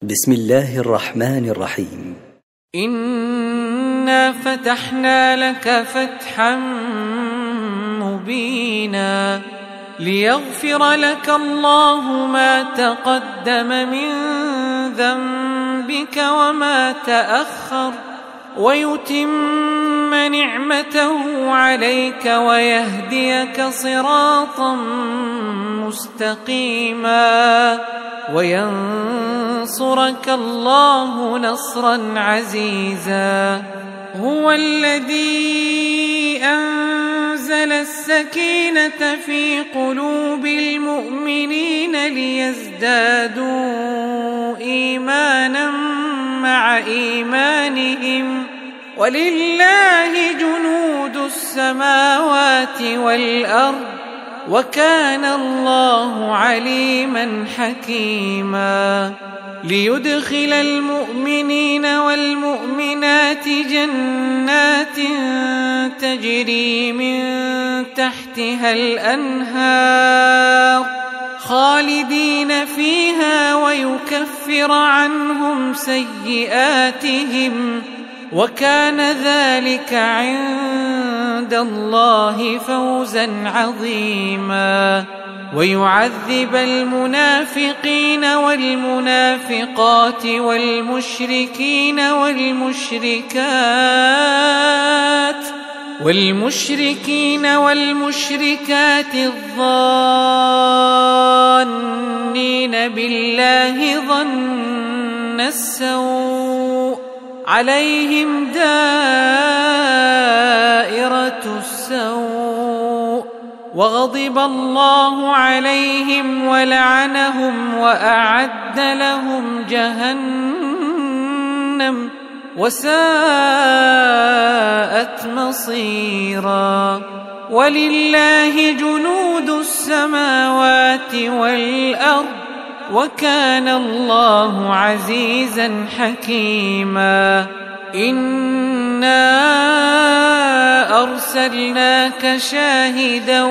بسم الله الرحمن الرحيم. إنا فتحنا لك فتحا مبينا ليغفر لك الله ما تقدم من ذنبك وما تأخر ويتم نعمته عليك ويهديك صراطا مستقيما وينصرك الله نصرا عزيزا. هو الذي أنزل السكينة في قلوب المؤمنين ليزدادوا إيمانا مع إيمانهم ولله جنود السماوات والأرض وكان الله عليما حكيما. ليدخل المؤمنين والمؤمنات جنات تجري من تحتها الأنهار خالدين فيها ويكفر عنهم سيئاتهم وكان ذلك عند الله فوزا عظيما. ويعذب المنافقين والمنافقات والمشركين والمشركات الظانين بالله ظن السوء عليهم دائرة السوء وغضب الله عليهم ولعنهم وأعد لهم جهنم وساءت مصيرا. ولله جنود السماوات والأرض وكان الله عزيزا حكيما. إنا أرسلناك شاهدا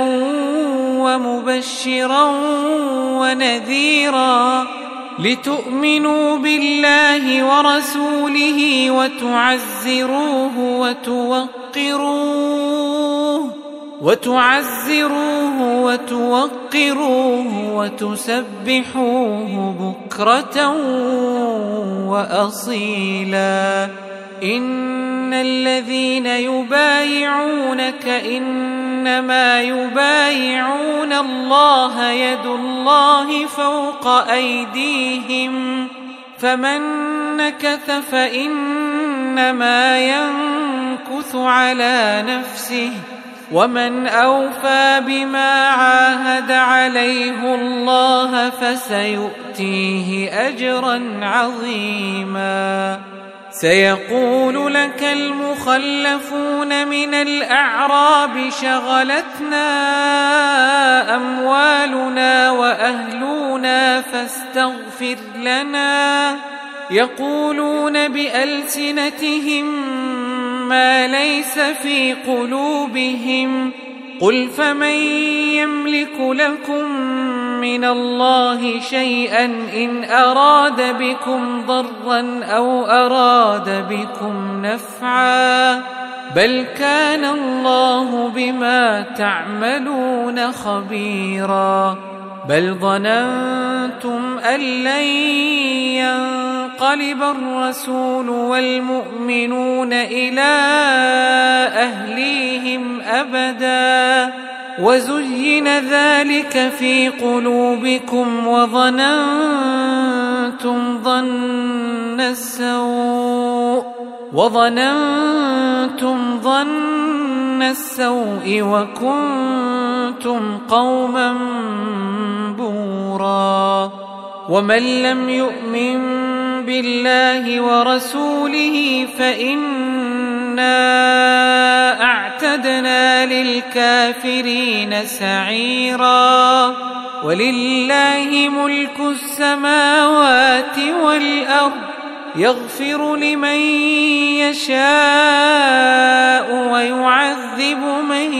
ومبشرا ونذيرا لتؤمنوا بالله ورسوله وتعزروه وتوقروه وتسبحوه بكرة وأصيلا. إن الذين يبايعونك إنما يبايعون الله يد الله فوق أيديهم فمن نكث فإنما ينكث على نفسه ومن أوفى بما عاهد عليه الله فسيؤتيه أجرا عظيما. سيقول لك المخلفون من الأعراب شغلتنا أموالنا وأهلنا فاستغفر لنا يقولون بألسنتهم ما ليس في قلوبهم قل فمن يملك لكم من الله شيئا إن أراد بكم ضرا أو أراد بكم نفعا بل كان الله بما تعملون خبيرا. بل ظننتم أن لن ينقلب الرسول والمؤمنون إلى أهليهم أبدا وزين ذلك في قلوبكم وظننتم ظن السوء وكنتم قوما بورا. ومن لم يؤمن بالله ورسوله فإنا أعتدنا للكافرين سعيرا. ولله ملك السماوات والأرض يغفر لمن يشاء ويعذب من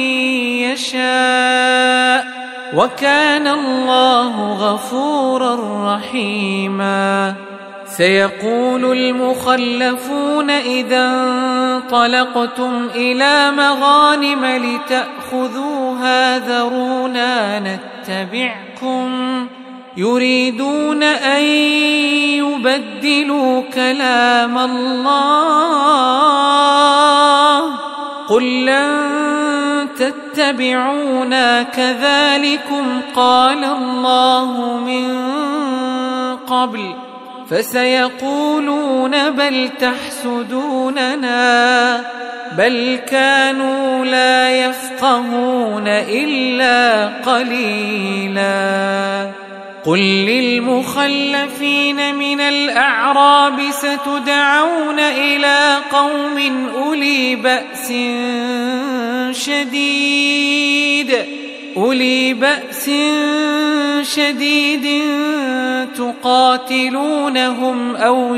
يشاء وكان الله غفورا رحيما. سيقول المخلفون إذا انطلقتم إلى مغانم لتأخذوها ذرونا نتبعكم يريدون أن يبدلوا كلام الله قل لن تتبعونا كذلكم قال الله من قبل فسيقولون بل تحسدوننا بل كانوا لا يفقهون إلا قليلا قل للمخلفين من الأعراب ستدعون إلى قوم أولي بأس شديد تقاتلونهم أو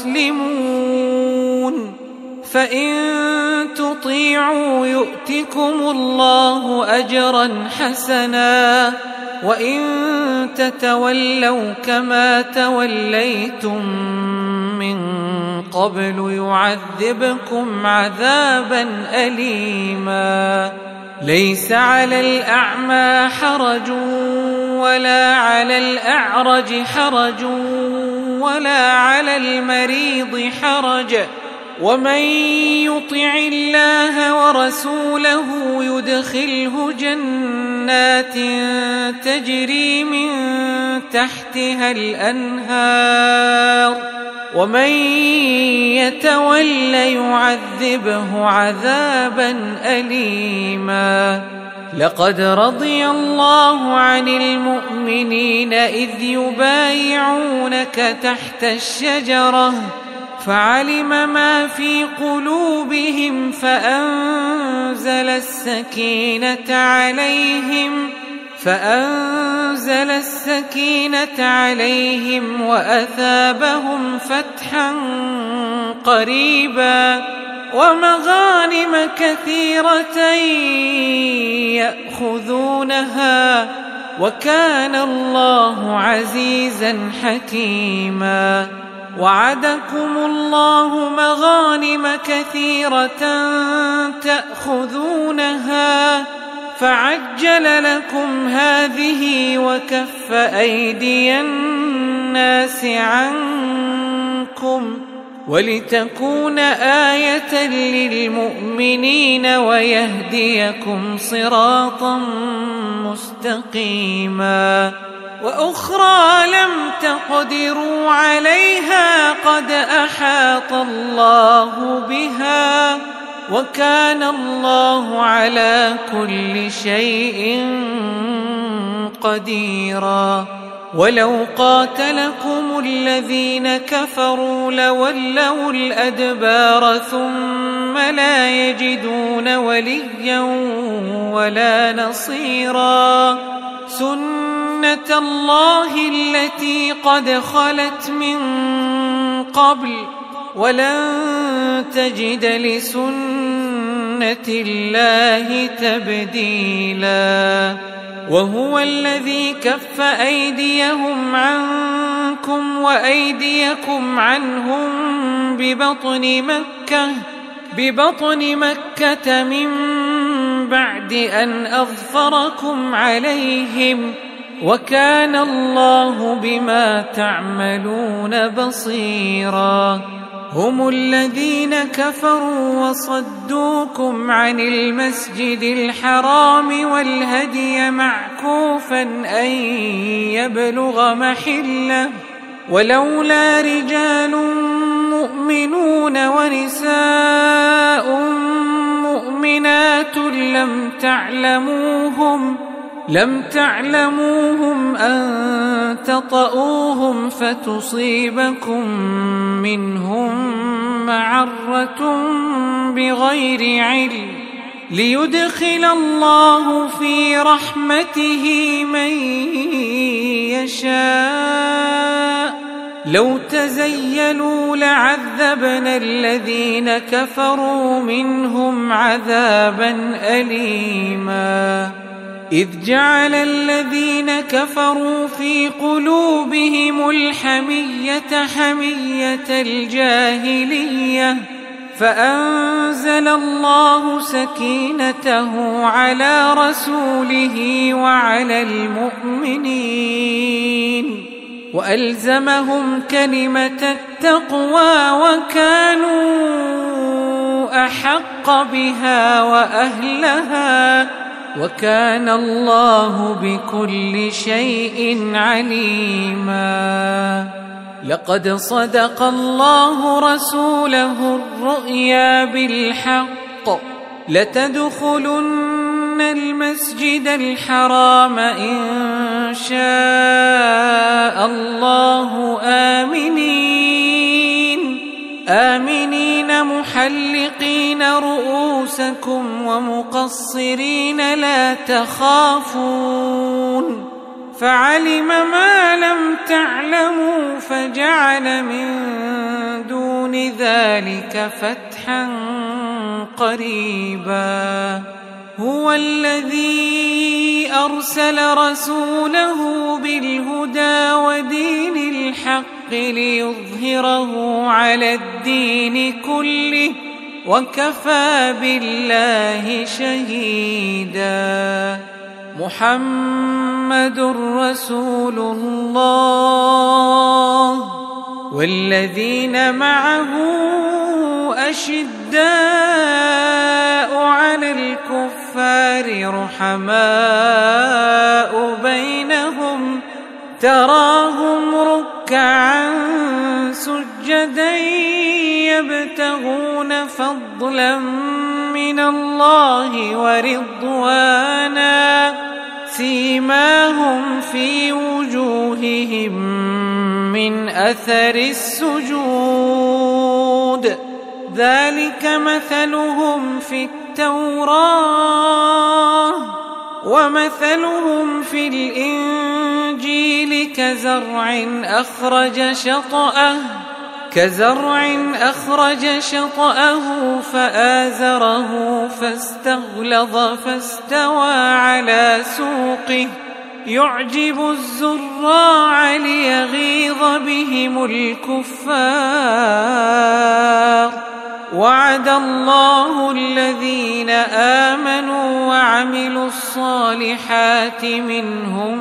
يسلمون فإن تطيعوا يؤتكم الله أجرا حسنا وإن تتولوا كما توليتم من قبل يعذبكم عذابا أليما ليس على الأعمى حرج ولا على الأعرج حرج ولا على المريض حرج ومن يطع الله ورسوله يدخله جنات تجري من تحتها الأنهار ومن يتول يعذبه عذابا أليما لقد رضي الله عن المؤمنين إذ يبايعونك تحت الشجرة فعلم ما في قلوبهم فأنزل السكينة عليهم وأثابهم فتحا قريبا ومغانم كثيرة يأخذونها وكان الله عزيزا حكيما وعدكم الله مغانم كثيرة تأخذونها فعجل لكم هذه وكف أيدي الناس عنكم ولتكون آية للمؤمنين ويهديكم صراطا مستقيما وأخرى لم تقدروا عليها قد أحاط الله بها وكان الله على كل شيء قديرا ولو قاتلكم الذين كفروا لولوا الأدبار ثم لا يجدون وليا ولا نصيرا سنة الله التي قد خلت من قبل ولن تجد لسنة الله تبديلا وهو الذي كف أيديهم عنكم وأيديكم عنهم ببطن مكة من بعد أن أظفركم عليهم وكان الله بما تعملون بصيرا هم الذين كفروا وصدوكم عن المسجد الحرام والهدي معكوفا أن يبلغ محله ولولا رجال مؤمنون ونساء مؤمنات لم تعلموهم أن تطؤوهم فتصيبكم منهم معرة بغير علم ليدخل الله في رحمته من يشاء لو تزيلوا لعذبنا الذين كفروا منهم عذابا أليما إذ جعل الذين كفروا في قلوبهم الحمية حمية الجاهلية فأنزل الله سكينته على رسوله وعلى المؤمنين وألزمهم كلمة التقوى وكانوا أحق بها وأهلها وكان الله بكل شيء عليما. لقد صدق الله رسوله الرؤيا بالحق لتدخلن المسجد الحرام إن شاء الله آمنين محلقين رؤوسكم ومقصرين لا تخافون فعلم ما لم تعلموا فجعل من دون ذلك فتحا قريبا. هو الذي أرسل رسوله بالهدى ودين الحق ليظهره على الدين كله وكفى بالله شهيدا. محمد رسول الله والذين معه أشداء على الكفار رحماء بينهم تراهم ركعا سجدا يبتغون فضلا من الله ورضوانا سيماهم في وجوههم من أثر السجود ذلك مثلهم في التوراة ومثلهم في الإنجيل كزرع أخرج شطأه فآزره فاستغلظ فاستوى على سوقه يعجب الزراع ليغيظ بهم الكفار. وعد الله الذين آمنوا وعملوا الصالحات منهم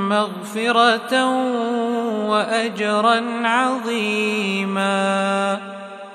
مغفرة وأجرا عظيما.